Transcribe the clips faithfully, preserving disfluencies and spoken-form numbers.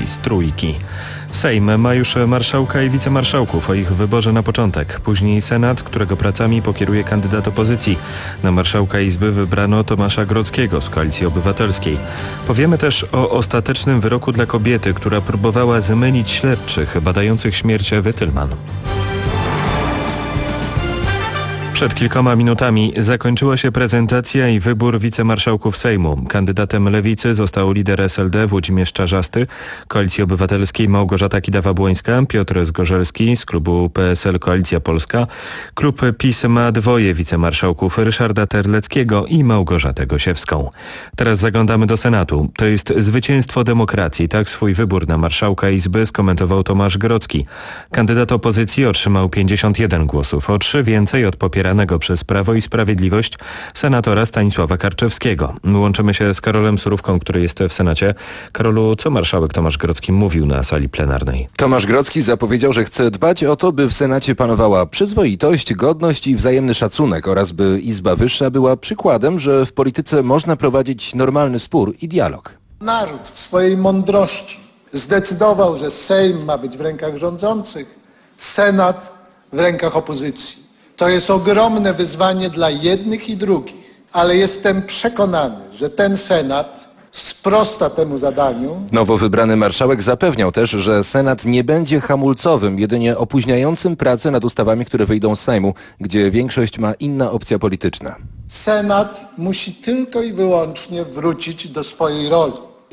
posłowi z Trójki. Sejm ma już marszałka i wicemarszałków, o ich wyborze na początek. Później Senat, którego pracami pokieruje kandydat opozycji. Na marszałka Izby wybrano Tomasza Grodzkiego z Koalicji Obywatelskiej. Powiemy też o ostatecznym wyroku dla kobiety, która próbowała zmylić śledczych badających śmierć Ewy Tylman. Przed kilkoma minutami zakończyła się prezentacja i wybór wicemarszałków Sejmu. Kandydatem Lewicy został lider S L D Włodzimierz Czarzasty, Koalicji Obywatelskiej Małgorzata Kidawa-Błońska, Piotr Zgorzelski z klubu P S L Koalicja Polska. Klub PiS ma dwoje wicemarszałków, Ryszarda Terleckiego i Małgorzatę Gosiewską. Teraz zaglądamy do Senatu. To jest zwycięstwo demokracji. Tak swój wybór na marszałka Izby skomentował Tomasz Grodzki. Kandydat opozycji otrzymał pięćdziesiąt jeden głosów, o trzy więcej od popieranego przez Prawo i Sprawiedliwość senatora Stanisława Karczewskiego. Łączymy się z Karolem Surówką, który jest w Senacie. Karolu, co marszałek Tomasz Grodzki mówił na sali plenarnej? Tomasz Grodzki zapowiedział, że chce dbać o to, by w Senacie panowała przyzwoitość, godność i wzajemny szacunek oraz by Izba Wyższa była przykładem, że w polityce można prowadzić normalny spór i dialog. Naród w swojej mądrości zdecydował, że Sejm ma być w rękach rządzących, Senat w rękach opozycji. To jest ogromne wyzwanie dla jednych i drugich, ale jestem przekonany, że ten Senat sprosta temu zadaniu. Nowo wybrany marszałek zapewniał też, że Senat nie będzie hamulcowym, jedynie opóźniającym pracę nad ustawami, które wyjdą z Sejmu, gdzie większość ma inna opcja polityczna. Senat musi tylko i wyłącznie wrócić do swojej roli.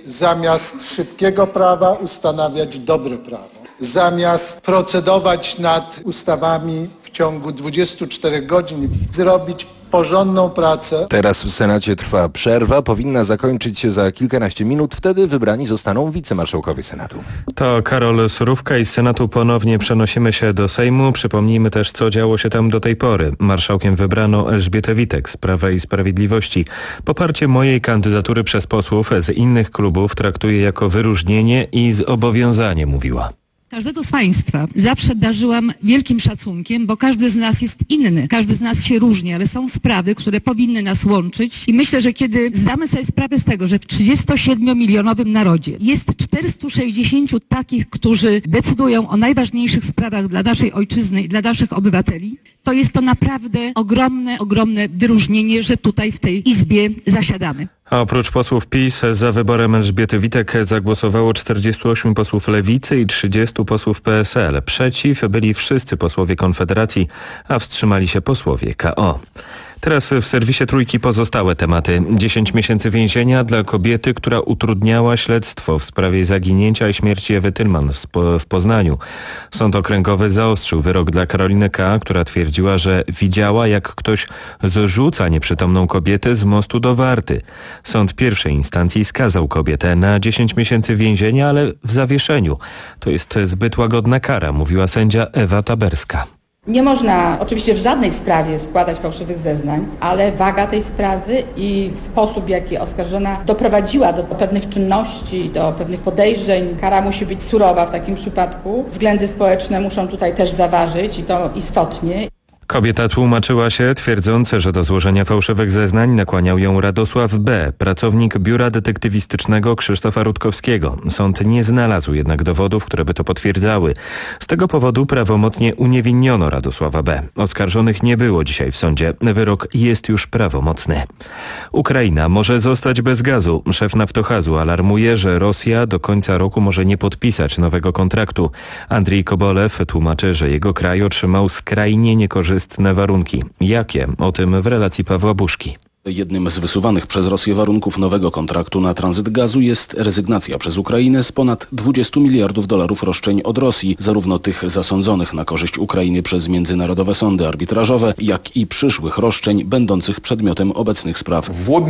Zamiast szybkiego prawa ustanawiać dobre prawo. Zamiast procedować nad ustawami w ciągu dwudziestu czterech godzin, zrobić porządną pracę. Teraz w Senacie trwa przerwa, powinna zakończyć się za kilkanaście minut, wtedy wybrani zostaną wicemarszałkowie Senatu. To Karol Surówka i z Senatu ponownie przenosimy się do Sejmu. Przypomnijmy też, co działo się tam do tej pory. Marszałkiem wybrano Elżbietę Witek z Prawa i Sprawiedliwości. Poparcie mojej kandydatury przez posłów z innych klubów traktuję jako wyróżnienie i zobowiązanie, mówiła. Każdego z Państwa zawsze darzyłam wielkim szacunkiem, bo każdy z nas jest inny, każdy z nas się różni, ale są sprawy, które powinny nas łączyć i myślę, że kiedy zdamy sobie sprawę z tego, że w trzydziestosiedmiomilionowym narodzie jest czterystu sześćdziesięciu takich, którzy decydują o najważniejszych sprawach dla naszej ojczyzny i dla naszych obywateli, to jest to naprawdę ogromne, ogromne wyróżnienie, że tutaj w tej Izbie zasiadamy. A oprócz posłów PiS za wyborem Elżbiety Witek zagłosowało czterdziestu ośmiu posłów Lewicy i trzydziestu posłów P S L. Przeciw byli wszyscy posłowie Konfederacji, a wstrzymali się posłowie K O. Teraz w serwisie Trójki pozostałe tematy. dziesięć miesięcy więzienia dla kobiety, która utrudniała śledztwo w sprawie zaginięcia i śmierci Ewy Tylman w Poznaniu. Sąd okręgowy zaostrzył wyrok dla Karoliny K., która twierdziła, że widziała, jak ktoś zrzuca nieprzytomną kobietę z mostu do Warty. Sąd pierwszej instancji skazał kobietę na dziesięć miesięcy więzienia, ale w zawieszeniu. To jest zbyt łagodna kara, mówiła sędzia Ewa Taberska. Nie można oczywiście w żadnej sprawie składać fałszywych zeznań, ale waga tej sprawy i sposób, w jaki oskarżona doprowadziła do pewnych czynności, do pewnych podejrzeń, kara musi być surowa w takim przypadku. Względy społeczne muszą tutaj też zaważyć i to istotnie. Kobieta tłumaczyła się, twierdząc, że do złożenia fałszywych zeznań nakłaniał ją Radosław B., pracownik biura detektywistycznego Krzysztofa Rutkowskiego. Sąd nie znalazł jednak dowodów, które by to potwierdzały. Z tego powodu prawomocnie uniewinniono Radosława B. Oskarżonych nie było dzisiaj w sądzie. Wyrok jest już prawomocny. Ukraina może zostać bez gazu. Szef Naftogazu alarmuje, że Rosja do końca roku może nie podpisać nowego kontraktu. Andrii Kobolew tłumaczy, że jego kraj otrzymał skrajnie niekorzystne warunki. Jakie? O tym w relacji Pawła Buszki. Jednym z wysuwanych przez Rosję warunków nowego kontraktu na tranzyt gazu jest rezygnacja przez Ukrainę z ponad dwudziestu miliardów dolarów roszczeń od Rosji, zarówno tych zasądzonych na korzyść Ukrainy przez międzynarodowe sądy arbitrażowe, jak i przyszłych roszczeń będących przedmiotem obecnych spraw.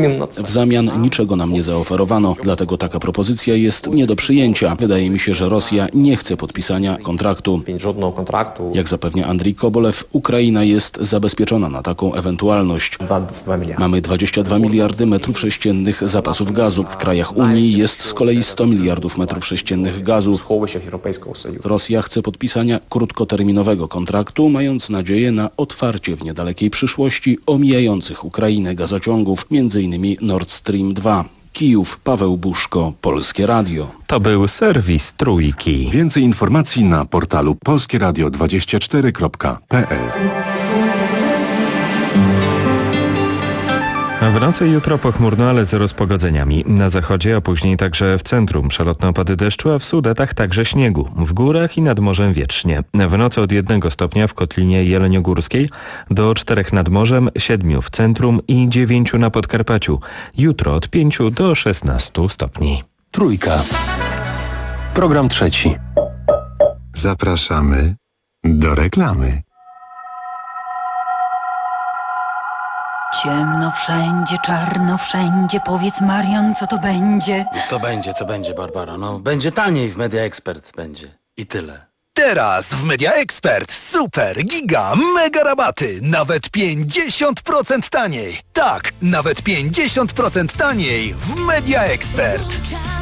W zamian niczego nam nie zaoferowano, dlatego taka propozycja jest nie do przyjęcia. Wydaje mi się, że Rosja nie chce podpisania kontraktu. Jak zapewnia Andrii Kobolew, Ukraina jest zabezpieczona na taką ewentualność. Mamy dwadzieścia dwa miliardy metrów sześciennych zapasów gazu. W krajach Unii jest z kolei sto miliardów metrów sześciennych gazu. Rosja chce podpisania krótkoterminowego kontraktu, mając nadzieję na otwarcie w niedalekiej przyszłości omijających Ukrainę gazociągów, między innymi Nord Stream dwa. Kijów, Paweł Buszko, Polskie Radio. To był serwis Trójki. Więcej informacji na portalu polskie radio dwadzieścia cztery kropka p l. W nocy jutro pochmurno, ale z rozpogodzeniami. Na zachodzie, a później także w centrum przelotne opady deszczu, a w Sudetach także śniegu. W górach i nad morzem wietrznie. W nocy od jednego stopnia w Kotlinie Jeleniogórskiej do czterech nad morzem, siedmiu w centrum i dziewięciu na Podkarpaciu. Jutro od pięciu do szesnastu stopni. Trójka. Program trzeci. Zapraszamy do reklamy. Ciemno wszędzie, czarno wszędzie. Powiedz, Marian, co to będzie? Co będzie, co będzie, Barbara? No, będzie taniej w Media Expert, będzie. I tyle. Teraz w Media Expert super, giga, mega rabaty. Nawet pięćdziesiąt procent taniej. Tak, nawet pięćdziesiąt procent taniej w Media Expert.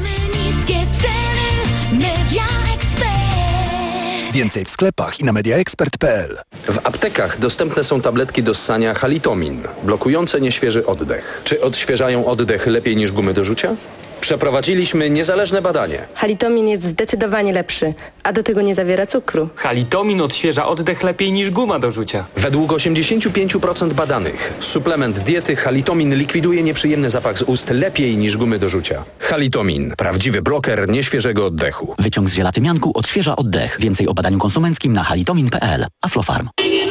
Więcej w sklepach i na mediaexpert kropka p l. W aptekach dostępne są tabletki do ssania Halitomin, blokujące nieświeży oddech. Czy odświeżają oddech lepiej niż gumy do rzucia? Przeprowadziliśmy niezależne badanie. Halitomin jest zdecydowanie lepszy, a do tego nie zawiera cukru. Halitomin odświeża oddech lepiej niż guma do rzucia. Według osiemdziesiąt pięć procent badanych suplement diety Halitomin likwiduje nieprzyjemny zapach z ust lepiej niż gumy do rzucia. Halitomin, prawdziwy bloker nieświeżego oddechu. Wyciąg z zielatymianku odświeża oddech. Więcej o badaniu konsumenckim na halitomin kropka p l. Aflofarm.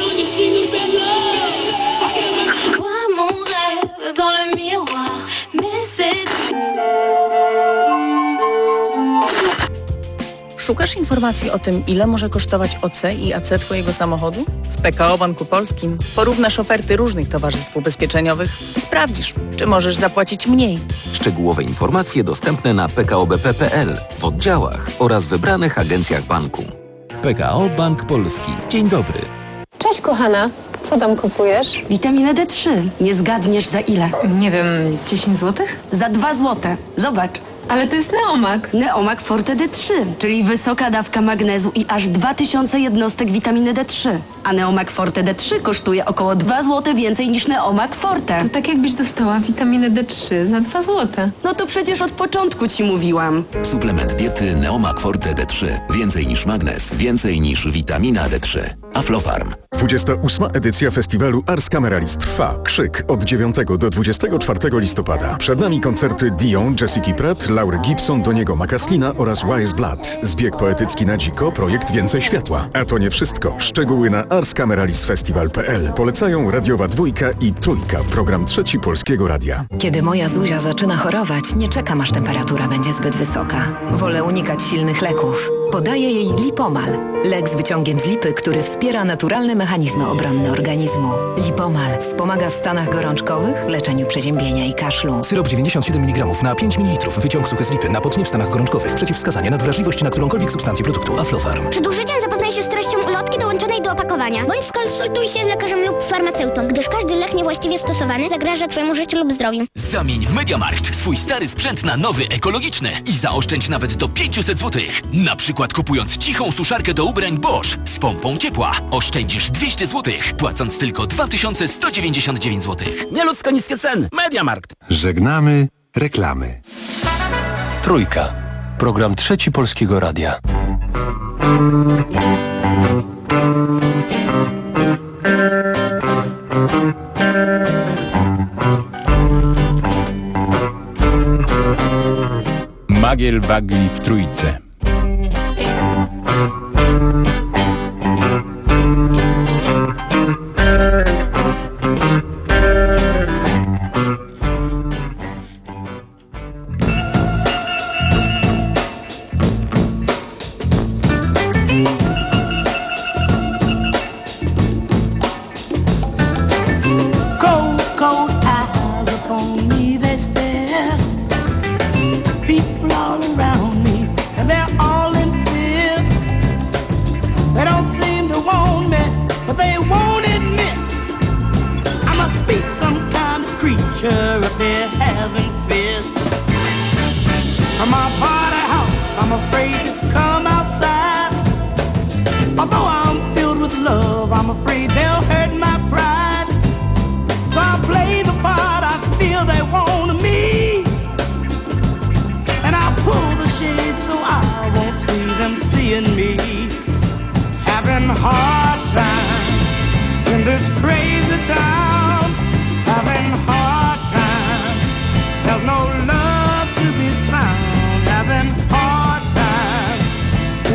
Szukasz informacji o tym, ile może kosztować O C i A C Twojego samochodu? W P K O Banku Polskim porównasz oferty różnych towarzystw ubezpieczeniowych i sprawdzisz, czy możesz zapłacić mniej. Szczegółowe informacje dostępne na p k o b p kropka p l, w oddziałach oraz wybranych agencjach banku. P K O Bank Polski. Dzień dobry. Cześć kochana, co tam kupujesz? Witaminę D trzy. Nie zgadniesz za ile? Nie wiem, dziesięć złotych? Za dwa złote. Zobacz. Ale to jest Neomak. Neomak Forte D trzy, czyli wysoka dawka magnezu i aż dwa tysiące jednostek witaminy D trzy. A Neomak Forte D trzy kosztuje około dwa złote więcej niż Neomak Forte. To tak jakbyś dostała witaminę D trzy za dwa złote. No to przecież od początku ci mówiłam. Suplement diety Neomak Forte D trzy. Więcej niż magnez, więcej niż witamina D trzy. Aflofarm. dwudziesta ósma edycja festiwalu Ars Cameralis trwa. Krzyk od dziewiątego do dwudziestego czwartego listopada. Przed nami koncerty Dion, Jessica Pratt, Laury Gibson, Doniego Macaslina oraz Wise Blood. Zbieg poetycki na dziko, projekt Więcej Światła. A to nie wszystko. Szczegóły na ars cameralis festival kropka p l. Polecają Radiowa Dwójka i Trójka, program trzeci Polskiego Radia. Kiedy moja Zuzia zaczyna chorować, nie czekam, aż temperatura będzie zbyt wysoka. Wolę unikać silnych leków. Podaję jej Lipomal. Lek z wyciągiem z lipy, który wspiera naturalne mechanizmy obronne organizmu. Lipomal wspomaga w stanach gorączkowych, leczeniu przeziębienia i kaszlu. Syrop dziewięćdziesiąt siedem miligramów na pięć mililitrów. Wyciąg suchy z lipy na potnie w stanach gorączkowych. Przeciwwskazania na wrażliwość na którąkolwiek substancję produktu. Aflofarm. Przed użyciem zapoznaj się z treścią ulotki dołączonej do opakowania. Bądź skonsultuj się z lekarzem lub farmaceutą, gdyż każdy lek niewłaściwie stosowany zagraża Twojemu życiu lub zdrowiu. Zamień w MediaMarkt swój stary sprzęt na nowy, ekologiczny i zaoszczędź nawet do pięćset złotych. Na przykład kupując cichą suszarkę do ubrań Bosch z pompą ciepła oszczędzisz dwieście złotych, płacąc tylko dwa tysiące sto dziewięćdziesiąt dziewięć złotych. Nieludzko niskie ceny. MediaMarkt. Żegnamy reklamy. Trójka. Program trzeci Polskiego Radia. Magiel Bagli w Trójce.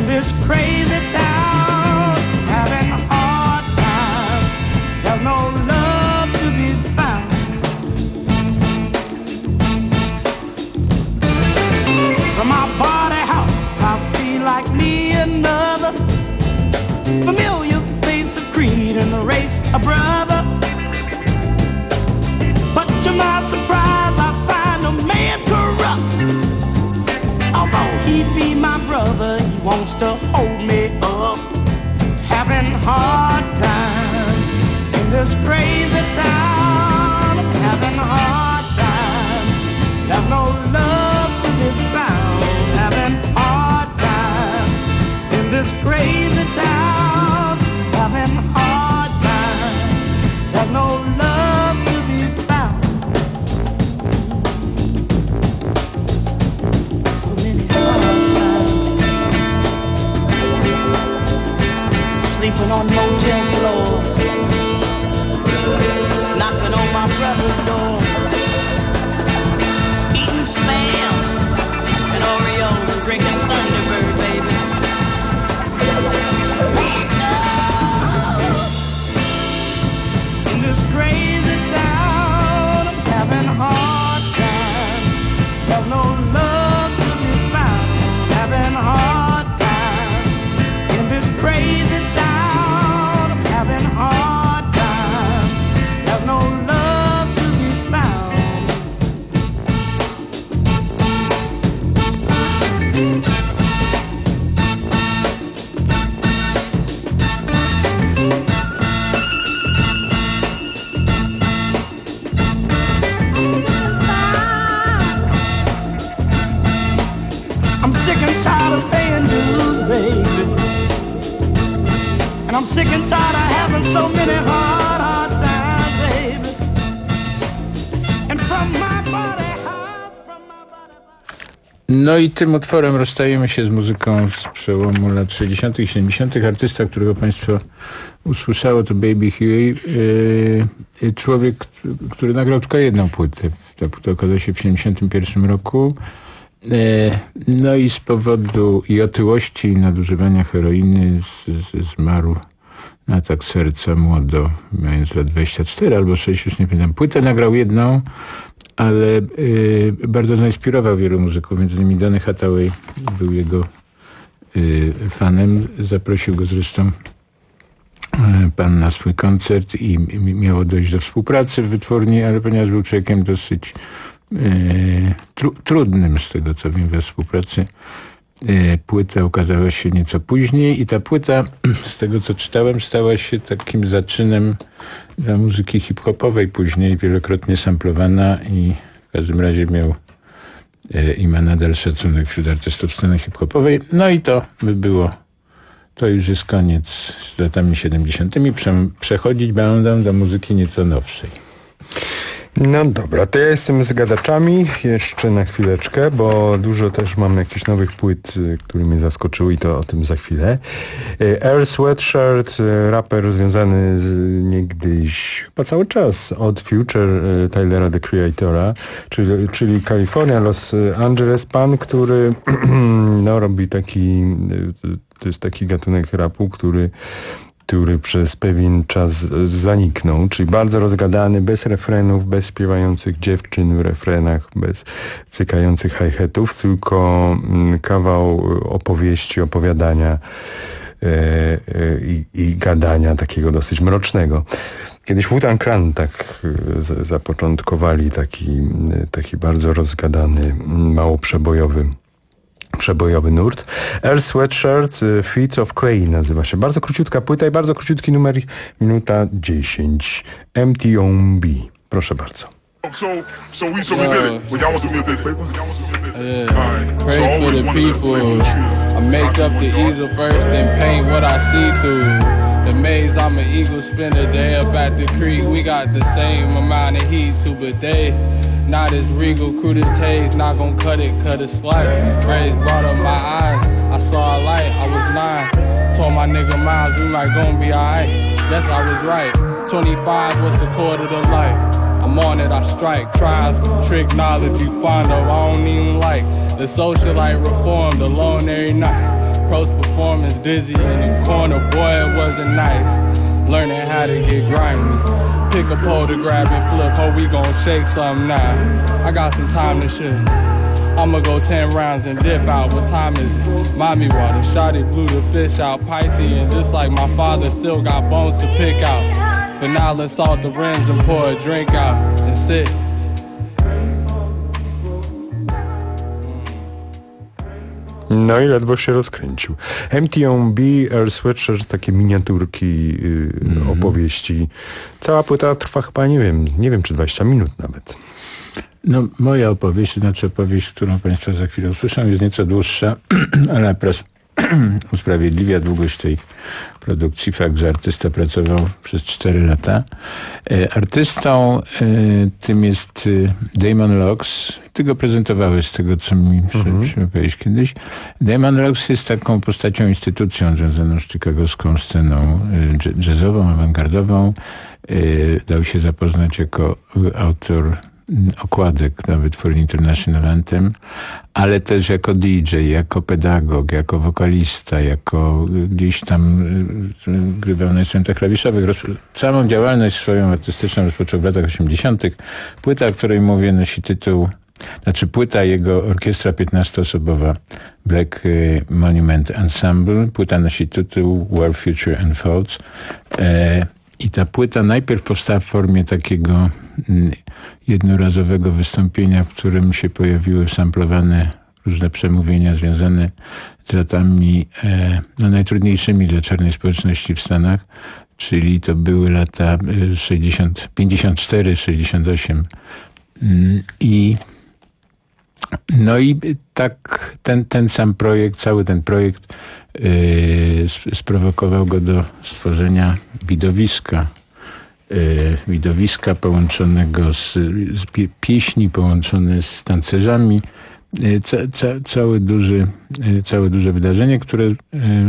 in this crazy town, having a hard time. There's no love to be found. From my party house, I feel like me another familiar face of creed and the race a brother. But to my surprise, I find a man corrupt. Although he be my brother, he wants to hold me up. Having hard time in this crazy town. Having hard time. There's no love to be found. Having hard time in this crazy town. Having hard time. There's no love to be found. So many hard times. Sleeping on motel floors. Knocking on my brother's door. Eating Spam and Oreos and drinking Thunderbird, baby. In this crazy town, I'm having a hard time. There's no love to be found. Having a hard time. In this crazy town, I'm having a hard time. There's no love to be found. I'm sick and tired of paying dues, baby. And I'm sick and tired of having so many hard, hard times, baby. And from my body hearts, from my body... No i tym utworem rozstajemy się z muzyką z przełomu lat sześćdziesiątych i siedemdziesiątych. Artysta, którego państwo usłyszało, to Baby Huey. Yy, człowiek, który nagrał tylko jedną płytę. Ta płyta okazała się w siedemdziesiątym pierwszym roku. No i z powodu i otyłości i nadużywania heroiny z, z, zmarł na atak serca młodo, mając lat dwadzieścia cztery albo sześć, już nie pamiętam. Płytę nagrał jedną, ale y, bardzo zainspirował wielu muzyków, między innymi Donny Hathaway był jego y, fanem. Zaprosił go zresztą y, pan na swój koncert i, i miało dojść do współpracy w wytwórni, ale ponieważ był człowiekiem dosyć Tru, trudnym, z tego co wiem, we współpracy. Płyta ukazała się nieco później i ta płyta, z tego co czytałem, stała się takim zaczynem dla muzyki hip-hopowej później, wielokrotnie samplowana i w każdym razie miał i ma nadal szacunek wśród artystów sceny hip-hopowej. No i to by było, to już jest koniec z latami siedemdziesiątymi. Prze, przechodzić będę do muzyki nieco nowszej. No dobra, to ja jestem z gadaczami jeszcze na chwileczkę, bo dużo też mam jakichś nowych płyt, które mnie zaskoczyły i to o tym za chwilę. Earl Sweatshirt, raper związany z niegdyś, chyba cały czas, od Future Tylera, The Creatora, czyli, czyli Kalifornia, Los Angeles, pan, który no, robi taki, to jest taki gatunek rapu, który który przez pewien czas zaniknął, czyli bardzo rozgadany, bez refrenów, bez śpiewających dziewczyn w refrenach, bez cykających hi-hatów, tylko kawał opowieści, opowiadania e, e, i, i gadania takiego dosyć mrocznego. Kiedyś Wu-Tang Clan tak z, zapoczątkowali taki, taki bardzo rozgadany, mało przebojowy przebojowy nurt. Earl Sweatshirt, Feet of Clay nazywa się. Bardzo króciutka płyta i bardzo króciutki numer, minuta dziesięć. M T O B. Proszę bardzo. So, so we, so we did it. Well, y'all want to do me a big favor? Yeah. Right. Pray so for the people. I make up the easel first, then paint what I see through. The maze, I'm an eagle spinner. They up at the creek. We got the same amount of heat too, but they not as regal. Crudités, not gon' cut it, cut it slight. Rays brought up my eyes. I saw a light. I was nine. Told my nigga Miles we might gon' be alright. Guess I was right. twenty-five, what's a quarter to life? I'm on it, I strike. Tries, trick knowledge you find of, I don't even like. The socialite reform, alone every night. Post-performance dizzy in the corner, boy, it wasn't nice. Learning how to get grimy. Pick a pole to grab and flip, oh, we gon' shake something now. I got some time to shit. I'ma go ten rounds and dip out. What time is it? Mommy water. Shawty blew the fish out. Pisces, and just like my father, still got bones to pick out. For now, let's salt the rims and pour a drink out and sit. No i ledwo się rozkręcił. M T O B, Earl Sweatshirt, takie miniaturki, yy, mm. opowieści. Cała płyta trwa chyba, nie wiem, nie wiem czy dwadzieścia minut nawet. No, moja opowieść, to znaczy opowieść, którą Państwo za chwilę usłyszą, jest nieco dłuższa, ale pras usprawiedliwia długość tej produkcji. Fakt, że artysta pracował przez cztery lata. E, artystą e, tym jest e, Damon Locks. Ty go prezentowałeś z tego, co mi przypomniałeś mm-hmm. kiedyś. Damon Locks jest taką postacią, instytucją związaną z chicagowską sceną e, jazzową, awangardową. E, dał się zapoznać jako autor okładek nawet for International Anthem, ale też jako D J, jako pedagog, jako wokalista, jako gdzieś tam grywał na instrumentach klawiszowych. Całą działalność swoją artystyczną rozpoczął w latach osiemdziesiątych. Płyta, o której mówię, nosi tytuł, znaczy płyta jego orkiestra piętnastoosobowa Black Monument Ensemble. Płyta nosi tytuł Where Future Unfolds. E, I ta płyta najpierw powstała w formie takiego jednorazowego wystąpienia, w którym się pojawiły samplowane różne przemówienia związane z latami e, no, najtrudniejszymi dla czarnej społeczności w Stanach, czyli to były lata sześćdziesiąt, pięćdziesiąt cztery sześćdziesiąt osiem. I no i tak ten, ten sam projekt, cały ten projekt yy, sprowokował go do stworzenia widowiska. Yy, widowiska połączonego z, z pie, pieśni, połączone z tancerzami. Yy, ca, ca, całe, duży, yy, całe duże wydarzenie, które yy,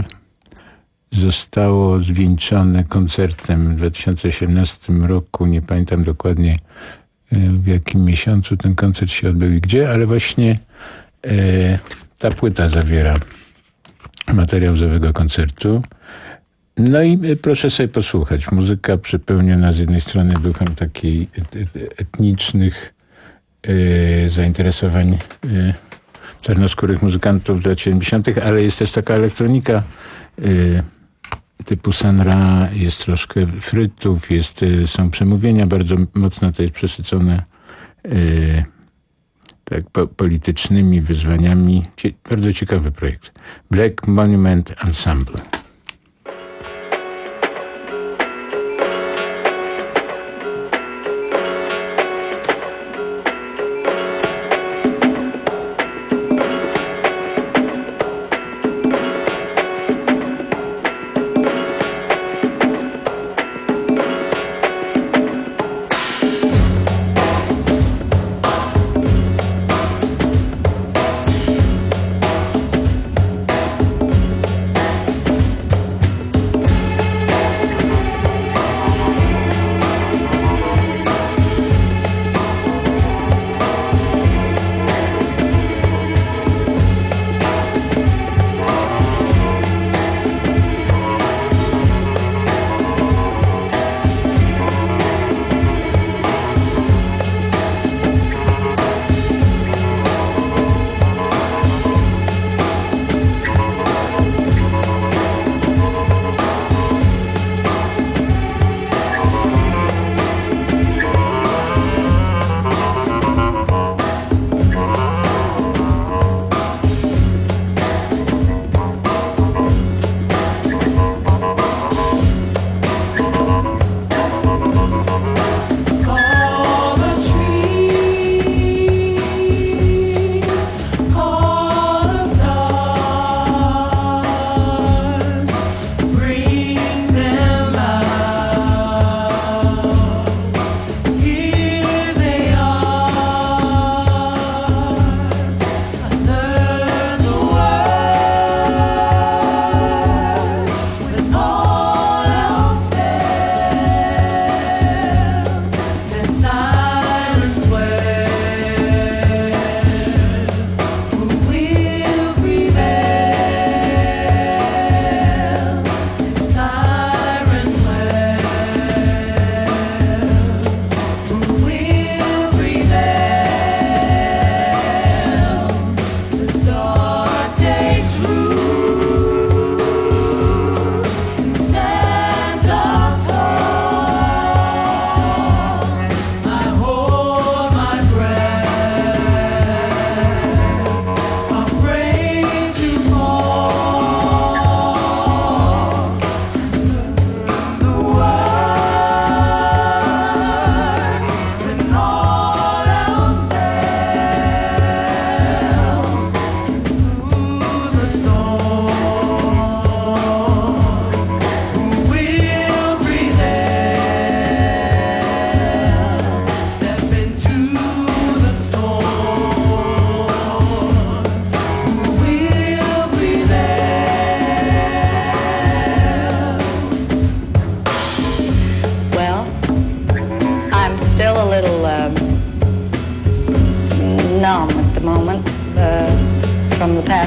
zostało zwieńczone koncertem w dwa tysiące osiemnastym roku. Nie pamiętam dokładnie w jakim miesiącu ten koncert się odbył i gdzie, ale właśnie e, ta płyta zawiera materiał z owego koncertu. No i e, proszę sobie posłuchać. Muzyka przepełniona z jednej strony duchem takiej etnicznych e, zainteresowań e, czarnoskórych muzykantów lat siedemdziesiątych, ale jest też taka elektronika e, typu Sun Ra, jest troszkę frytów, jest, są przemówienia, bardzo mocno to jest przesycone yy, tak, po, politycznymi wyzwaniami. Cie, bardzo ciekawy projekt. Black Monument Ensemble.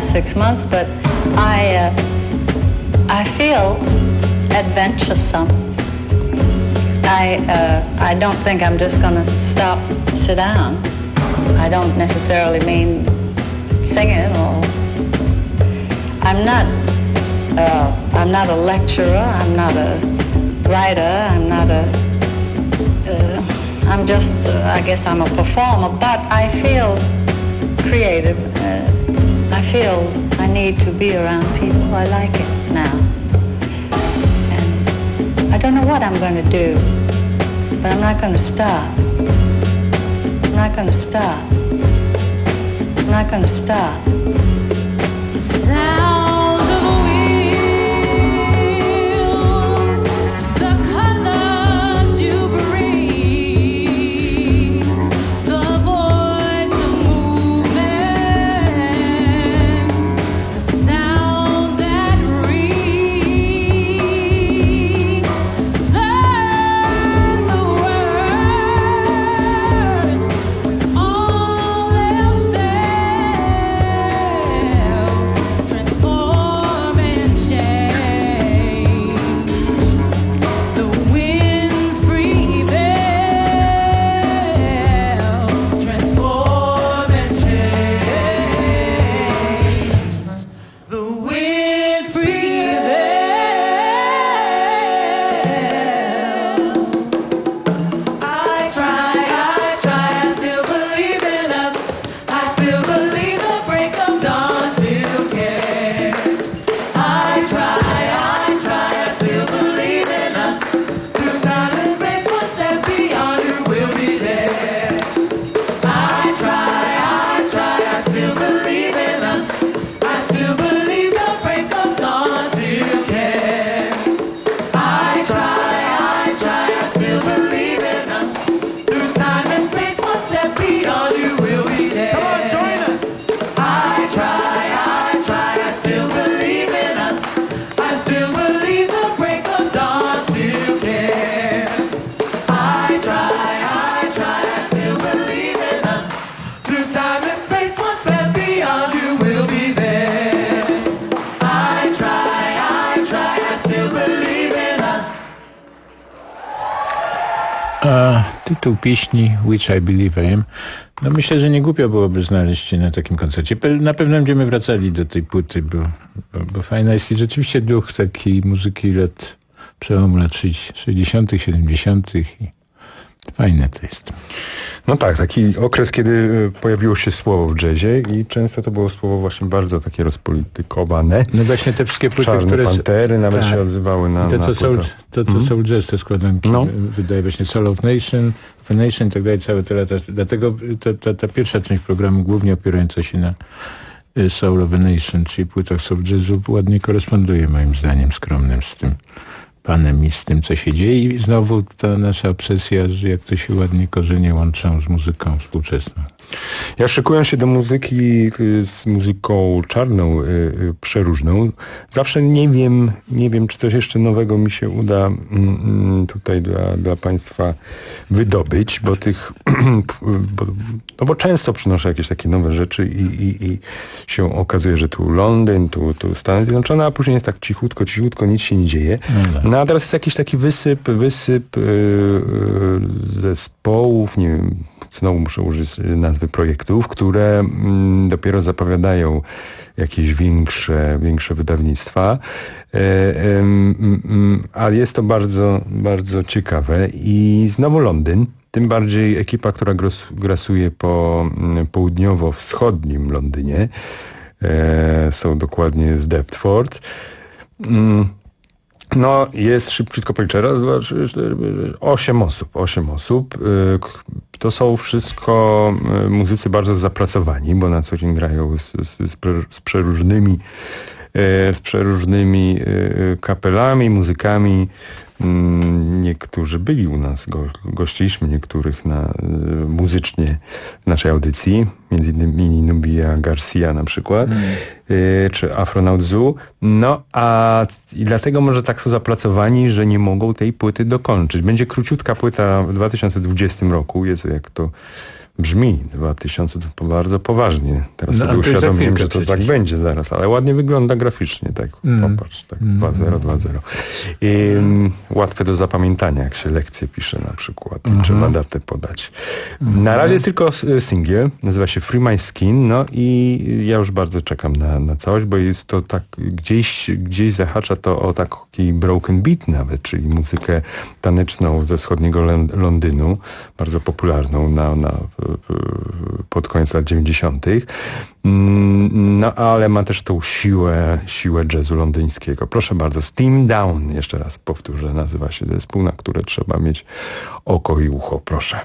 six months, but I, uh, I feel adventuresome. I, uh, I don't think I'm just going to stop, sit down. I don't necessarily mean singing or... I'm not, uh, I'm not a lecturer, I'm not a writer, I'm not a... Uh, I'm just, uh, I guess I'm a performer, but I feel creative. Uh, I feel I need to be around people. I like it now. And I don't know what I'm going to do, but I'm not going to stop. I'm not going to stop. I'm not going to stop. Sound of a wheel, the colors you bring, the voice of movement, the sound that rings, learn the words, all else fails, transform and change. The winds prevail, transform and change. The winds prevail. I try, I try, I still believe in us. I still believe the break of dawn still cares. I try, I try, I still believe in us. Through time and space, one step beyond you will be there. I try, I try, I still believe in us. I still believe the break of dawn still cares. I try, I try, I still believe in us. Through time and space, one step beyond you will be there. Come on, join us. I try, I try, I still believe in us. I still believe the break of dawn still cares. I try, I try, I still believe in us. Through time and space, one step beyond you will be there. I try, I try, I still believe in us. A tytuł pieśni Which I Believe I Am. No myślę, że nie głupio byłoby znaleźć się na takim koncercie. Pe- Na pewno będziemy wracali do tej płyty, bo, bo, bo fajna jest i rzeczywiście duch takiej muzyki lat przełomu lat sześćdziesiątych, siedemdziesiątych i fajne to jest. No tak, taki okres, kiedy y, pojawiło się słowo w jazzie i często to było słowo właśnie bardzo takie rozpolitykowane. No właśnie te wszystkie płyty, Czarne które... Pantery nawet tak. się odzywały na, to, na to, soul, to, to Mhm. soul jazz, te składanki, No. wydaje właśnie Soul of Nation, of a Nation i tak dalej, całe te lata. Dlatego ta, ta, ta pierwsza część programu głównie opierająca się na y, Soul of a Nation, czyli płytach soul jazzu, ładnie koresponduje moim zdaniem skromnym z tym panem i z tym, co się dzieje. I znowu ta nasza obsesja, że jak to się ładnie korzenie łączą z muzyką współczesną. Ja szykując się do muzyki y, z muzyką czarną, y, y, przeróżną, zawsze nie wiem, nie wiem, czy coś jeszcze nowego mi się uda mm, tutaj dla, dla państwa wydobyć, bo tych, bo, no bo często przynoszę jakieś takie nowe rzeczy i, i, i się okazuje, że tu Londyn, tu, tu Stany Zjednoczone, a później jest tak cichutko, cichutko, nic się nie dzieje. No a teraz jest jakiś taki wysyp, wysyp y, y, zespołów, nie wiem, znowu muszę użyć nazwy projektów, które mm, dopiero zapowiadają jakieś większe, większe wydawnictwa. E, e, m, a jest to bardzo, bardzo ciekawe. I znowu Londyn, tym bardziej ekipa, która gros, grasuje po mm, południowo-wschodnim Londynie. E, są dokładnie z Deptford. Mm, No, jest szybciutko policzę. Raz, dwa, trzy, cztery, osiem osób. Osiem osób. To są wszystko muzycy bardzo zapracowani, bo na co dzień grają z, z, z, pre, z przeróżnymi z przeróżnymi kapelami, muzykami. Niektórzy byli u nas, go, gościliśmy niektórych na, muzycznie w naszej audycji, między innymi Nubia Garcia na przykład, mm. y, czy Afronaut Zoo. No a i dlatego może tak są zapracowani, że nie mogą tej płyty dokończyć. Będzie króciutka płyta w dwa tysiące dwudziestym roku. Jezu, jak to Brzmi dwa tysiące bardzo poważnie. Teraz No, a sobie to jest za uświadomiłem, chwilkę że to przecież. tak będzie zaraz, ale ładnie wygląda graficznie, tak. Mm. Popatrz, tak, dwa zero, dwa zero. Ym, łatwe do zapamiętania, jak się lekcje pisze na przykład i Mhm. trzeba datę podać. Na razie jest tylko s- singiel, nazywa się Free My Skin, no i ja już bardzo czekam na, na całość, bo jest to tak, gdzieś, gdzieś zahacza to o taki broken beat nawet, czyli muzykę taneczną ze wschodniego Lon- Londynu, bardzo popularną na, na, pod koniec lat dziewięćdziesiątych. Mm, No ale ma też tą siłę, siłę jazzu londyńskiego. Proszę bardzo, Steam Down, jeszcze raz powtórzę, nazywa się zespół, na które trzeba mieć oko i ucho. Proszę.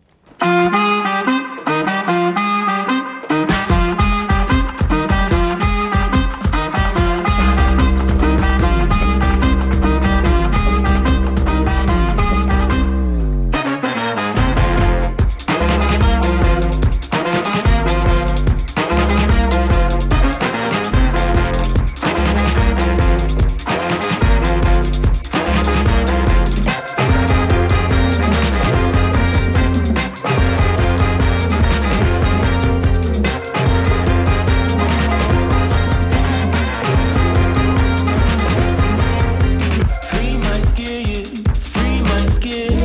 Free my skin, free my skin.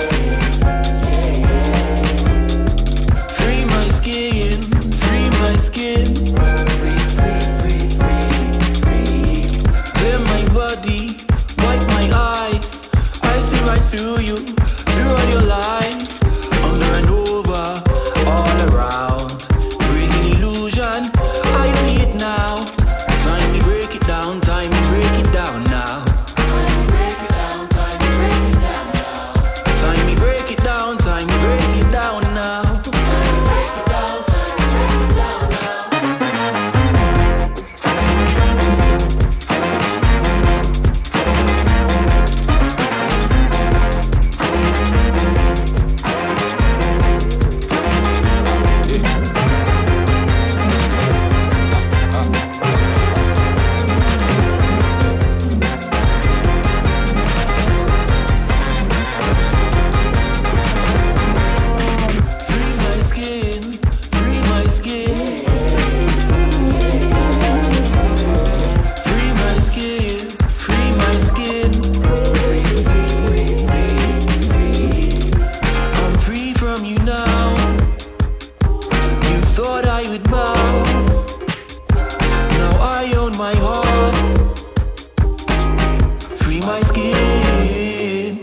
Free my skin, free my skin. Clear my body, wipe my eyes. I see right through you, through all your lies. Under and over, all around. Creating illusion, I see it now. Time to break it down, time to break it down now. Time to break it down, time to break it down now. Time to break it down, time to break it down now. Time to break it down, time to break it down now. Free my skin, free my skin. Free my skin, free my skin. I'm free from you now. You thought I would bow. Now I own my heart. Free my skin.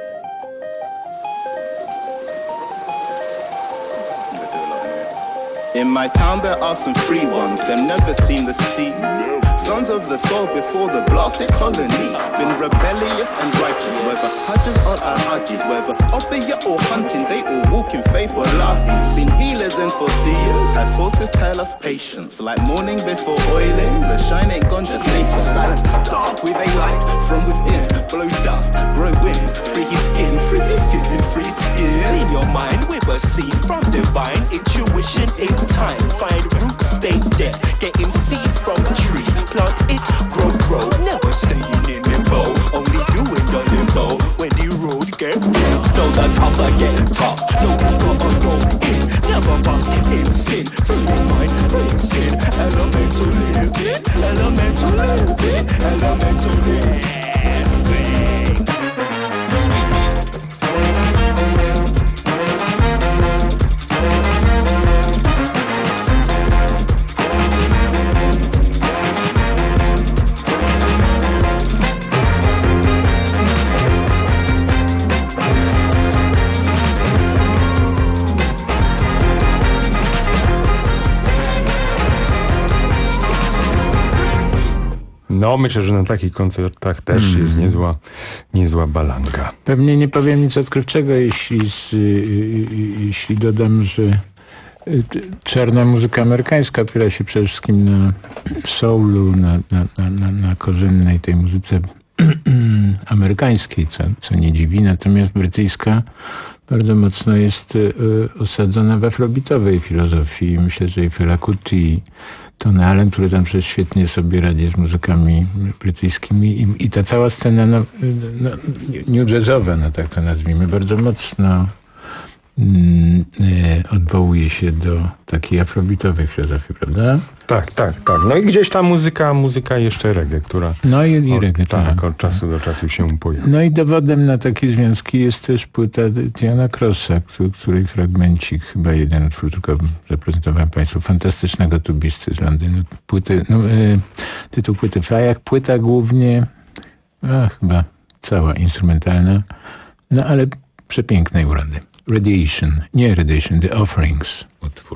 In my town there are some free ones, them never seem to see. Sons of the soul before the blasted colony. Been rebellious and righteous, whether hajjas or al-hajjis, whether opiate or hunting, they all walk in faith, wallahi. Been healers and foreseers, had forces tell us patience. Like morning before oiling, the shine ain't gone just later. Balance dark with a light from within, blow dust, grow wings, free his skin, free his skin, free skin. Clean your mind with a seed from divine intuition in time. Find roots, stay there, getting seeds from the tree. Plant it, grow, grow, never staying in limbo. Only you in the limbo when the road get real. So the tougher get tough, no you gotta go in. Never bask in sin, free your mind, free your skin. Elemental living, elemental living, elemental living. No, myślę, że na takich koncertach też Mm. jest niezła, niezła balanga. Pewnie nie powiem nic odkrywczego, jeśli, z, y, y, y, jeśli dodam, że y, t- czarna muzyka amerykańska opiera się przede wszystkim na soulu, na, na, na, na, na korzennej tej muzyce amerykańskiej, co, co nie dziwi. Natomiast brytyjska bardzo mocno jest y, y, osadzona w afrobitowej filozofii. Myślę, że i Fela Kuti, i Tony Allen, który tam przecież świetnie sobie radzi z muzykami brytyjskimi. I, i ta cała scena no, no, new jazzowa, no tak to nazwijmy, bardzo mocno mm, e, odwołuje się do takiej afrobitowej filozofii, prawda? Tak, tak, tak. No i gdzieś ta muzyka, muzyka jeszcze reggae, która no i, i reggae, od, tak, tak, od czasu do czasu się pojawia. No i dowodem na takie związki jest też płyta Diana Crossa, który, której fragmencik, chyba jeden utwór tylko zaprezentowałem Państwu, fantastycznego tubisty z Londynu. Płyty, no, y, tytuł płyty Fajak, płyta głównie, a, chyba cała instrumentalna, no ale przepięknej urody. Radiation, nie Radiation, The Offerings utwór.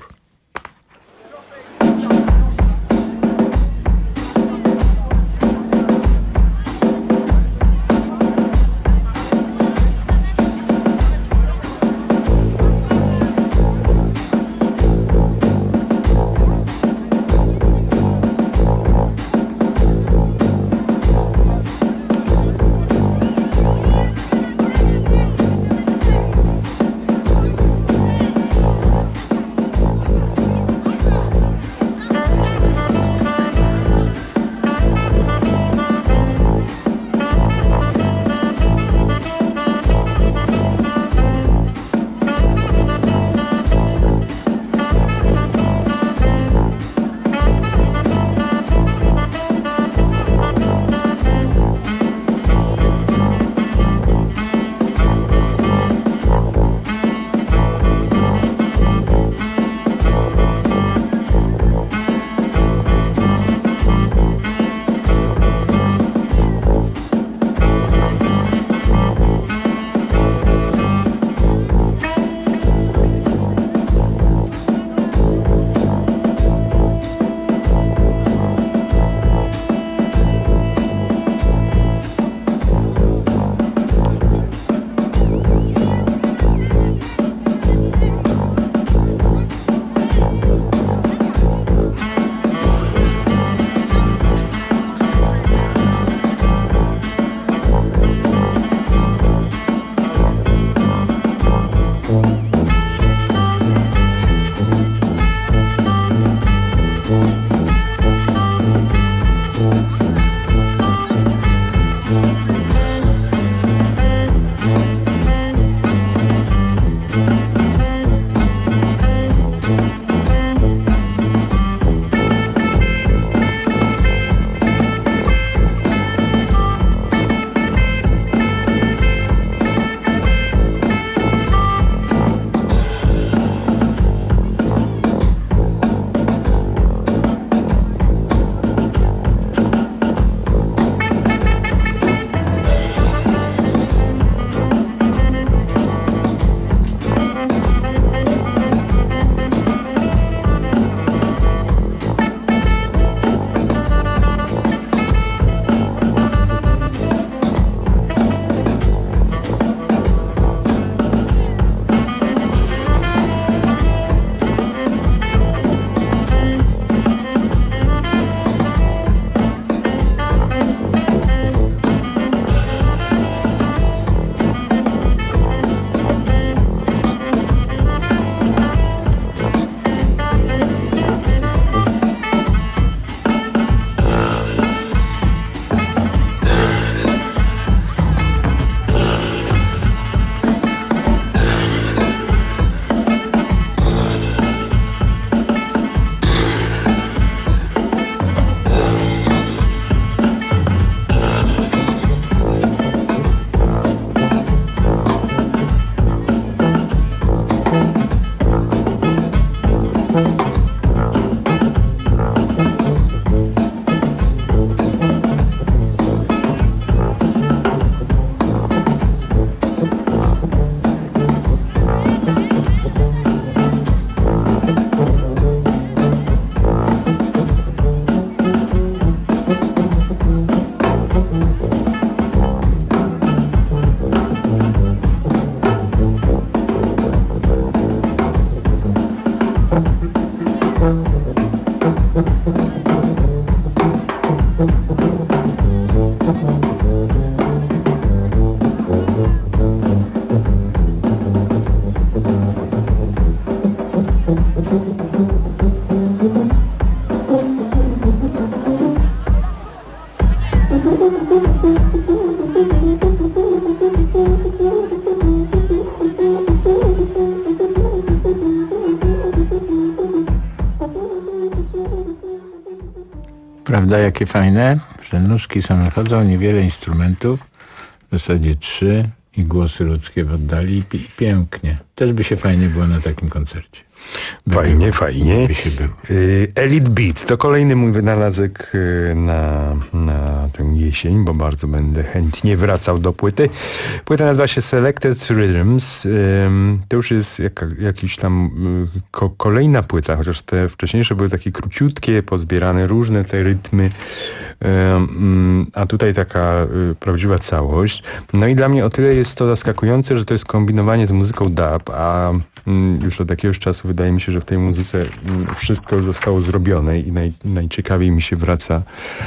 Prawda, jakie fajne, że nóżki same chodzą, niewiele instrumentów, w zasadzie trzy i głosy ludzkie w oddali. Pi- pięknie. Też by się fajnie było na takim koncercie. By Fajnie, było, fajnie. By się było. Y, Elite Beat to kolejny mój wynalazek y, na, na tę jesień, bo bardzo będę chętnie wracał do płyty. Płyta nazywa się Selected Rhythms. Ym, to już jest jaka, jakiś tam y, ko, kolejna płyta, chociaż te wcześniejsze były takie króciutkie, pozbierane różne te rytmy, ym, a tutaj taka y, prawdziwa całość. No i dla mnie o tyle jest to zaskakujące, że to jest kombinowanie z muzyką dub, a mm, już od jakiegoś czasu wydaje mi się, że w tej muzyce wszystko już zostało zrobione i naj, najciekawiej mi się wraca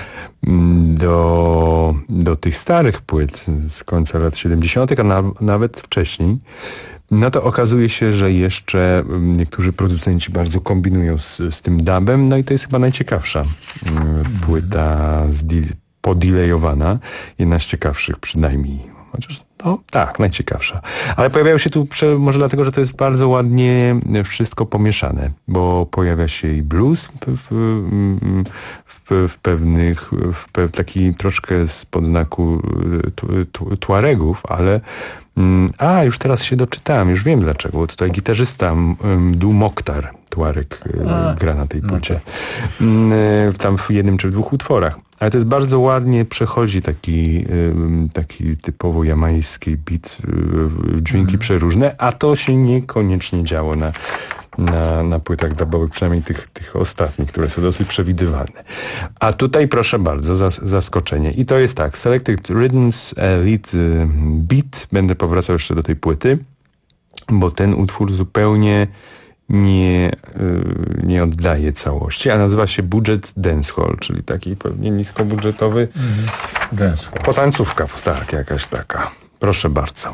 do, do tych starych płyt z końca lat siedemdziesiątych, a na, nawet wcześniej. No to okazuje się, że jeszcze niektórzy producenci bardzo kombinują z, z tym dubem, no i to jest chyba najciekawsza płyta zdi- podilejowana, jedna z ciekawszych przynajmniej. Chociaż, no tak, najciekawsza. Ale pojawiają się tu, prze, może dlatego, że to jest bardzo ładnie wszystko pomieszane, bo pojawia się i blues w, w, w pewnych, w pe, taki troszkę z podznaku tu, tu, tuaregów, ale a, już teraz się doczytałem, już wiem dlaczego, bo tutaj gitarzysta Du Mokhtar, tuareg, a, gra na tej płycie. No tak. Tam w jednym czy w dwóch utworach. Ale to jest bardzo ładnie, przechodzi taki, taki typowo jamański beat, dźwięki mm. przeróżne, a to się niekoniecznie działo na, na, na płytach dubowych, przynajmniej tych, tych ostatnich, które są dosyć przewidywalne. A tutaj proszę bardzo, zas, zaskoczenie. I to jest tak, Selected Rhythms, Elite Beat, będę powracał jeszcze do tej płyty, bo ten utwór zupełnie nie, nie oddaje całości, a nazywa się Budget Dancehall, czyli taki pewnie niskobudżetowy mm. potańcówka, tak, jakaś taka. Proszę bardzo.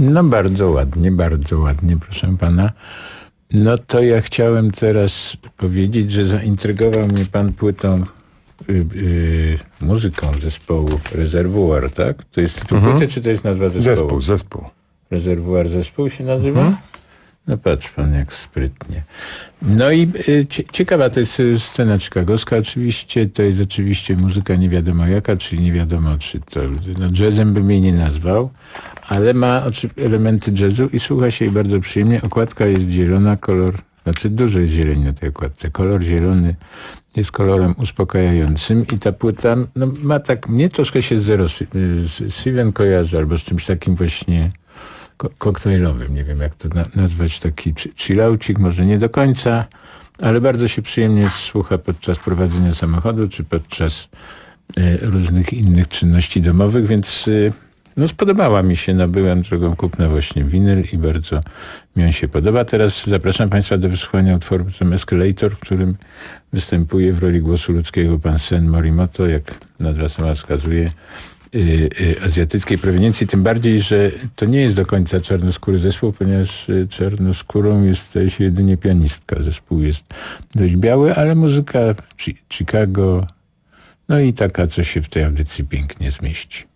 No bardzo ładnie, bardzo ładnie, proszę pana. No to ja chciałem teraz powiedzieć, że zaintrygował mnie pan płytą, yy, yy, muzyką zespołu Rezerwuar, tak? To jest tytuł Mhm. płyty, czy to jest nazwa zespołu? Zespół, zespół. Rezerwuar zespół się nazywa? Mhm. No patrz pan, jak sprytnie. No i y, cie, ciekawa to jest y, scena chicagowska oczywiście, to jest oczywiście muzyka nie wiadomo jaka, czyli nie wiadomo czy to, no jazzem bym jej nie nazwał, ale ma oczy, elementy jazzu i słucha się jej bardzo przyjemnie. Okładka jest zielona, kolor, znaczy dużo jest zieleni na tej okładce. Kolor zielony jest kolorem uspokajającym i ta płyta no, ma tak, mnie troszkę się z Zero z Steven kojarzy, albo z czymś takim właśnie ko- koktajlowym, nie wiem jak to na- nazwać, taki chillaucik, może nie do końca, ale bardzo się przyjemnie słucha podczas prowadzenia samochodu, czy podczas e, różnych innych czynności domowych, więc e, no spodobała mi się, nabyłem drogą kupna właśnie winyl i bardzo mi on się podoba. Teraz zapraszam państwa do wysłuchania utworu Escalator, w którym występuje w roli głosu ludzkiego pan Sen Morimoto, jak nazwa sama wskazuje, y, y, azjatyckiej proweniencji, tym bardziej, że to nie jest do końca czarnoskóry zespół, ponieważ y, czarnoskórą jest, zdaje się, jedynie pianistka. Zespół jest dość biały, ale muzyka Chi- Chicago, no i taka, co się w tej audycji pięknie zmieści.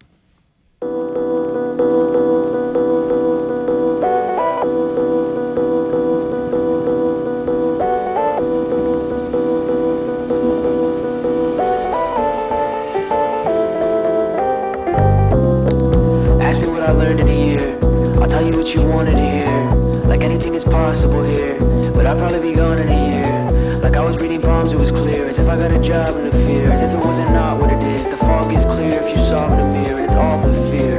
Ask me what I learned in a year. I'll tell you what you wanted to hear. Like anything is possible here, but I'll probably be gone in a year. Like I was reading palms, it was clear. As if I got a job in the fear. As if it wasn't not what it is. The fog is clear if you saw in a mirror. And it's all for fear.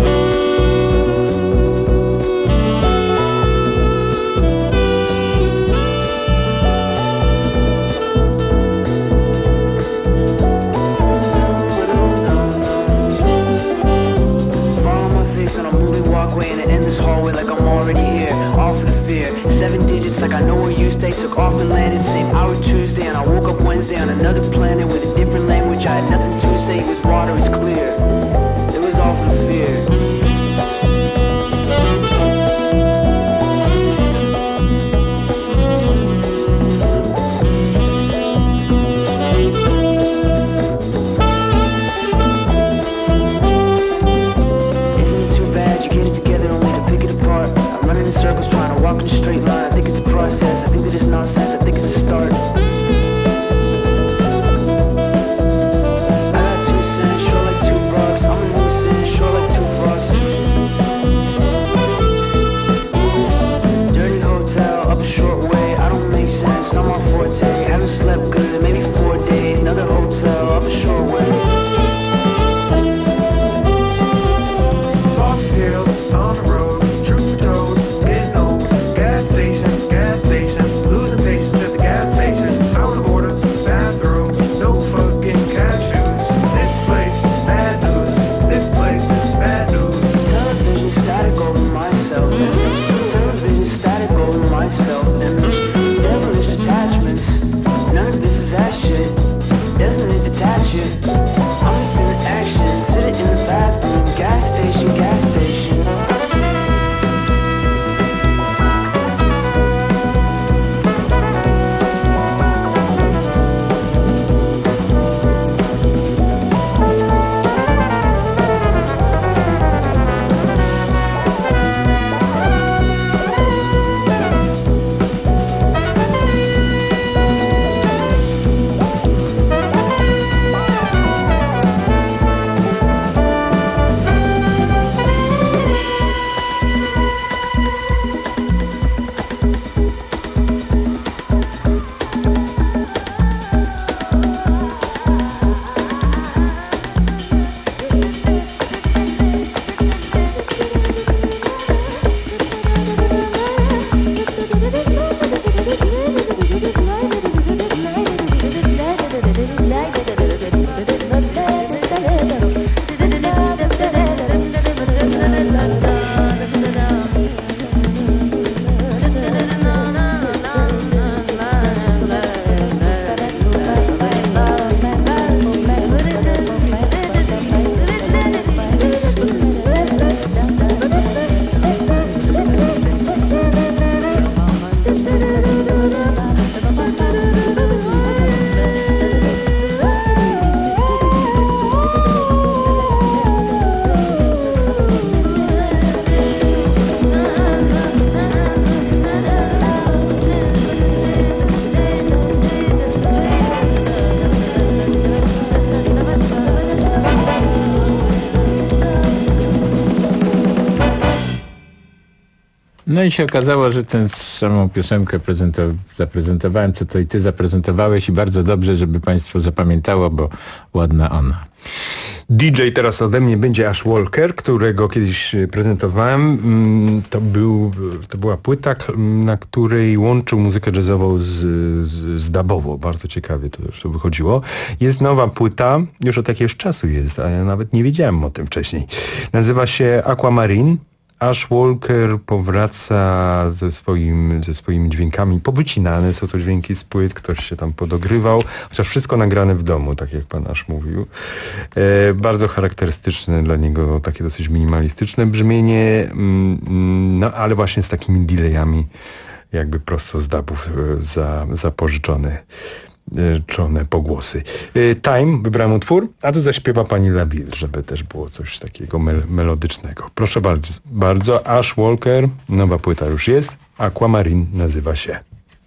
On a moving walkway in an endless hallway, like I'm already here, all for the fear. Seven digits, like I know where you stay. Took off and landed, same hour Tuesday, and I woke up Wednesday on another planet with a different language. I had nothing to say, it was water, it's clear. It was all for the fear. In circles trying to walk in a straight line. I think it's a process, I think that it's nonsense, I think it's a start. No i się okazało, że tę samą piosenkę prezentow- zaprezentowałem, co to i ty zaprezentowałeś i bardzo dobrze, żeby państwo zapamiętało, bo ładna ona. D J teraz ode mnie będzie Ash Walker, którego kiedyś prezentowałem. To, był, to była płyta, na której łączył muzykę jazzową z, z, z dubową. Bardzo ciekawie to, to wychodziło. Jest nowa płyta, już od jakiegoś czasu jest, a ja nawet nie wiedziałem o tym wcześniej. Nazywa się Aquamarine. Ash Walker powraca ze, swoim, ze swoimi dźwiękami. Powycinane są to dźwięki z płyt, ktoś się tam podogrywał, chociaż wszystko nagrane w domu, tak jak pan Ash mówił. E, bardzo charakterystyczne dla niego, takie dosyć minimalistyczne brzmienie, mm, no ale właśnie z takimi delayami, jakby prosto z dubów e, za, zapożyczone. czone pogłosy. Time, wybrałem utwór, a tu zaśpiewa pani LaVille, żeby też było coś takiego mel- melodycznego. Proszę bardzo, bardzo, Ash Walker, nowa płyta już jest, Aquamarine nazywa się.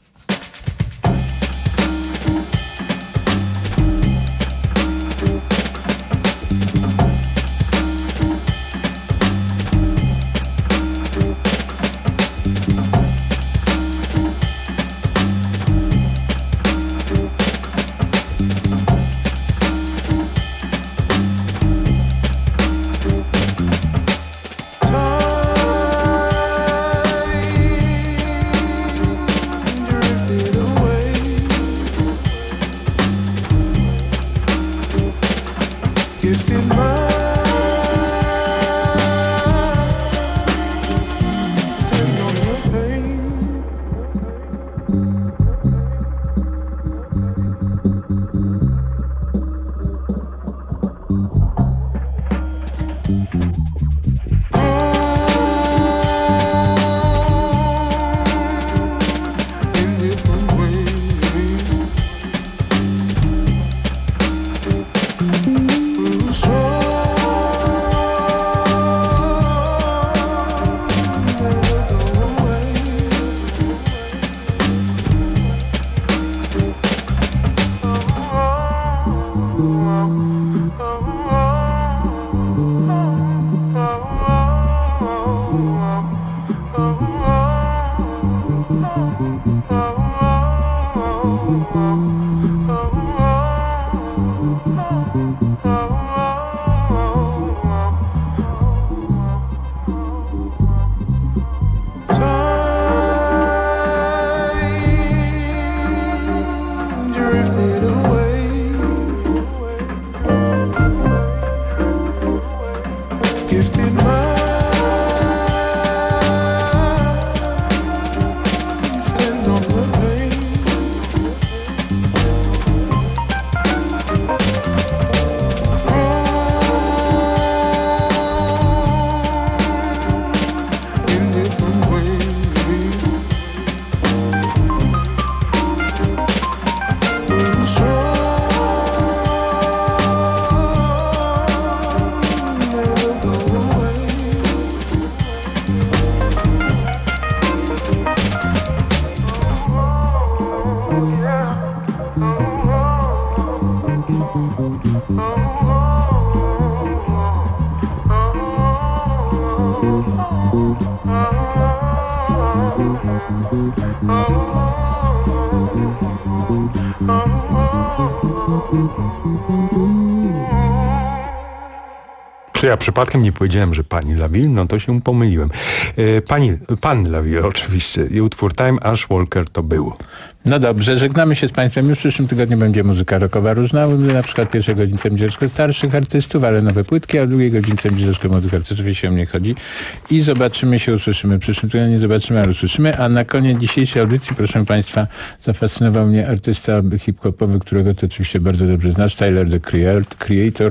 Czy ja przypadkiem nie powiedziałem, że pani LaVille? No to się pomyliłem. Pani, pan LaVille oczywiście i utwór Time, Ash Walker to był. No dobrze, żegnamy się z państwem. Już w przyszłym tygodniu będzie muzyka rockowa różna. Na przykład pierwszej godzince będzie troszkę starszych artystów, ale nowe płytki, a w drugiej godzince będzie troszkę młodych artystów, jeśli o mnie chodzi. I zobaczymy się, usłyszymy. W przyszłym tygodniu nie zobaczymy, ale usłyszymy. A na koniec dzisiejszej audycji, proszę państwa, zafascynował mnie artysta hip-hopowy, którego to oczywiście bardzo dobrze znasz, Tyler, the Creator.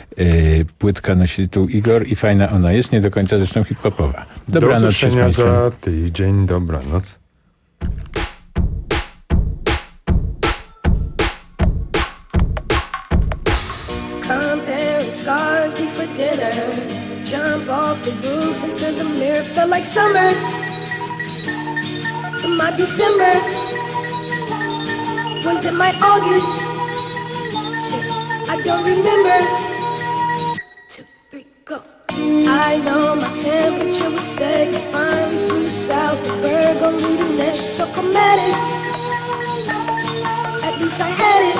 Yy, płytka nosi tytuł Igor i fajna ona jest, nie do końca zresztą hip-hopowa. Dobranoc. Do usłyszenia za tydzień. Dobranoc. Jump off the roof into the mirror. Felt like summer to my December. Was it my August? Shit, I don't remember. Two, three, go. I know my temperature was set. You finally flew south. a reading that's so chromatic. At least I had it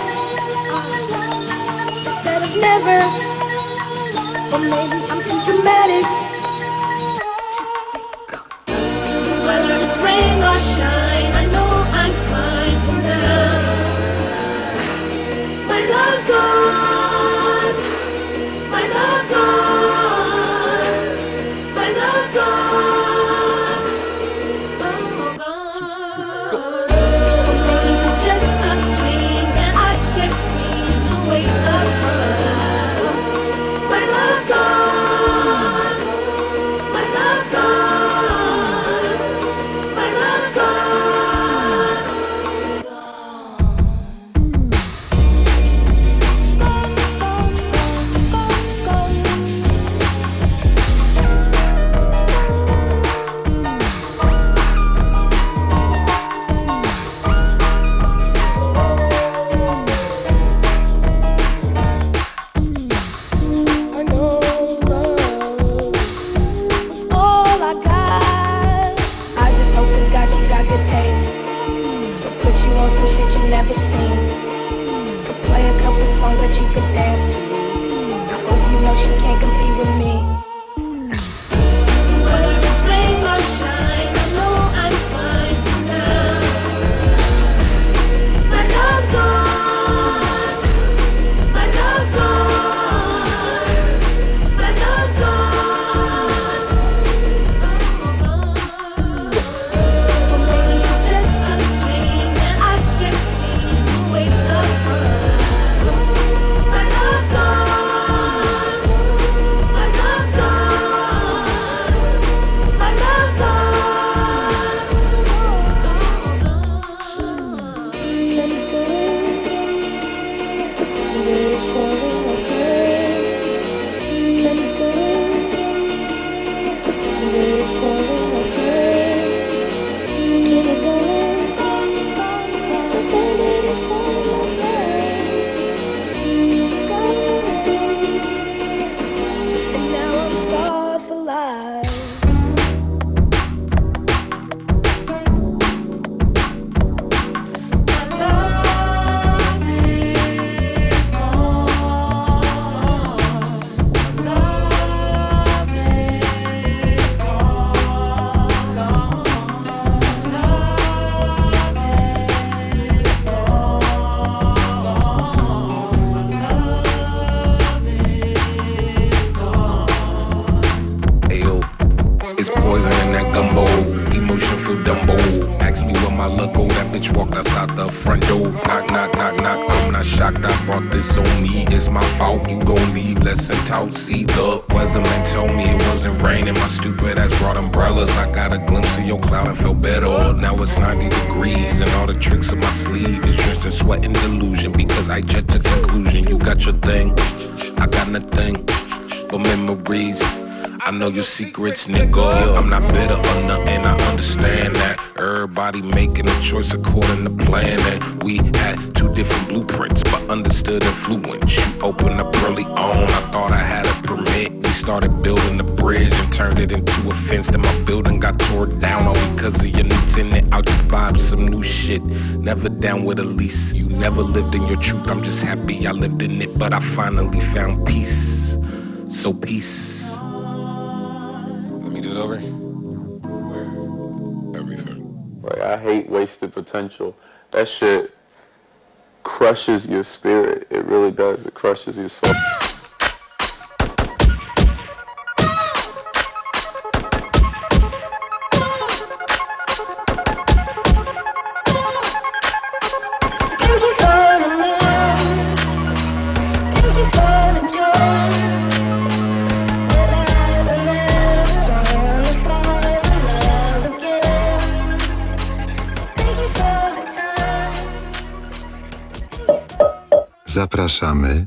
uh, instead of never. Or maybe I'm too dramatic. Whether it's rain or shine, I know I'm fine for now. My love's gone. My love's gone. My love's gone. Oh, gone. Maybe it's just a dream that I can't seem to wake up from. My love's gone. My love's gone. My love's gone. I know love was all I got. I just hope to God she got good taste. Could put you on some shit you never seen. Could play a couple songs that you could dance to. I hope you know she can't compete with me. Whether it's rain or shine, I know I'm fine for now. My love's gone. My love's gone. My love's gone. Or maybe it's just a dream that I can't seem to wake up from. My love's gone. My love's gone. My love's gone. Can it go? It's falling off her. Can it go? It's falling off her. Can it go? Baby, it's falling off her. Go. And now I'm scarred for life. Ayo, it's poison in that gumbo. Emotion feel Dumbo. Ask me where my luck go. That bitch walked outside the front door. Knock, knock, knock, knock. I'm not shocked. I brought this on me. It's my fault. You gon' leave. Lesson taught. See the weatherman told me it wasn't raining. My stupid ass brought umbrellas. I got a glimpse of your cloud and felt better. Now it's ninety degrees and all the tricks of my sleeve is drenched in sweat and delusion because I jet to conclusion. You got your thing. I got nothing but memories. I know your secrets, nigga. I'm not bitter or nothing, I understand that. Everybody making a choice according to plan. And we had two different blueprints, but understood influence. You opened up early on, I thought I had a permit. We started building the bridge and turned it into a fence. Then my building got tore down all because of your new tenant. I'll just buy up some new shit. Never down with a lease. You never lived in your truth, I'm just happy I lived in it. But I finally found peace. So peace. Let me do it over. Everything. Like, I hate wasted potential. That shit crushes your spirit. It really does. It crushes your soul. Thank you for the love. Thank you for the joy. Will I ever never wanna fall in love again? Thank you for the time. Zapraszamy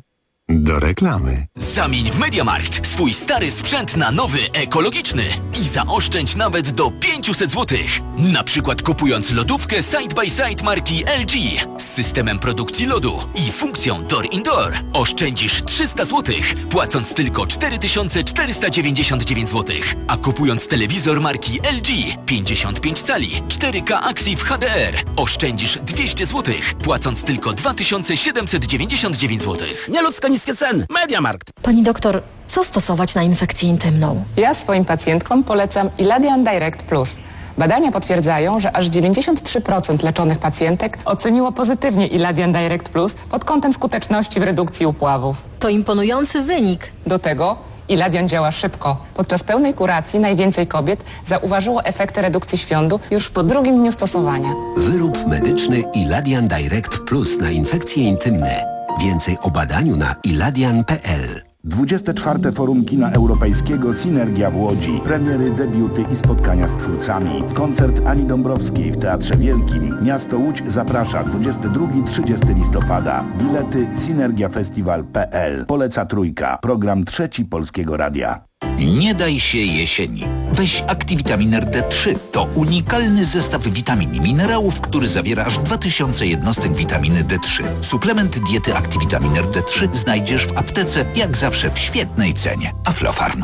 Do reklamy. Zamień w MediaMarkt swój stary sprzęt na nowy, ekologiczny i zaoszczędź nawet do pięćset złotych. Na przykład kupując lodówkę Side by Side marki L G z systemem produkcji lodu i funkcją Door Indoor oszczędzisz trzysta złotych, płacąc tylko cztery tysiące czterysta dziewięćdziesiąt dziewięć złotych. A kupując telewizor marki L G pięćdziesiąt pięć cali cztery K Active H D R oszczędzisz dwieście złotych, płacąc tylko dwa tysiące siedemset dziewięćdziesiąt dziewięć złotych. Nieludzko niskie ceny. MediaMarkt. Pani doktor, co stosować na infekcję intymną? Ja swoim pacjentkom polecam Iladian Direct Plus. Badania potwierdzają, że aż dziewięćdziesiąt trzy procent leczonych pacjentek oceniło pozytywnie Iladian Direct Plus pod kątem skuteczności w redukcji upławów. To imponujący wynik. Do tego Iladian działa szybko. Podczas pełnej kuracji najwięcej kobiet zauważyło efekty redukcji świądu już po drugim dniu stosowania. Wyrób medyczny Iladian Direct Plus na infekcje intymne. Więcej o badaniu na iladian kropka p l. dwudzieste czwarte Forum Kina Europejskiego Synergia w Łodzi. Premiery, debiuty i spotkania z twórcami. Koncert Ani Dąbrowskiej w Teatrze Wielkim. Miasto Łódź zaprasza dwudziestego drugiego do trzydziestego listopada. Bilety synergiafestiwal kropka p l. Poleca Trójka. Program trzeci Polskiego Radia. Nie daj się jesieni. Weź Activitamin D trzy. To unikalny zestaw witamin i minerałów, który zawiera aż dwa tysiące jednostek witaminy D trzy. Suplement diety Activitamin D trzy znajdziesz w aptece, jak zawsze w świetnej cenie. Aflofarm.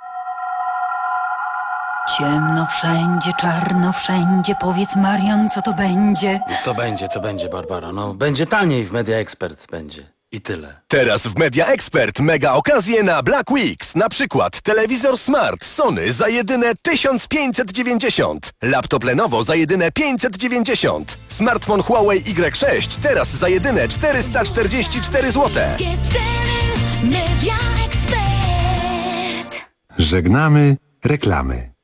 Ciemno wszędzie, czarno wszędzie. Powiedz, Marian, co to będzie? Co będzie, co będzie, Barbara? No, będzie taniej w Media Expert, będzie. I tyle. Teraz w Media Expert mega okazje na Black Weeks. Na przykład telewizor Smart Sony za jedyne tysiąc pięćset dziewięćdziesiąt. Laptop Lenovo za jedyne pięćset dziewięćdziesiąt. Smartfon Huawei Y sześć teraz za jedyne czterysta czterdzieści cztery złote. Żegnamy reklamy.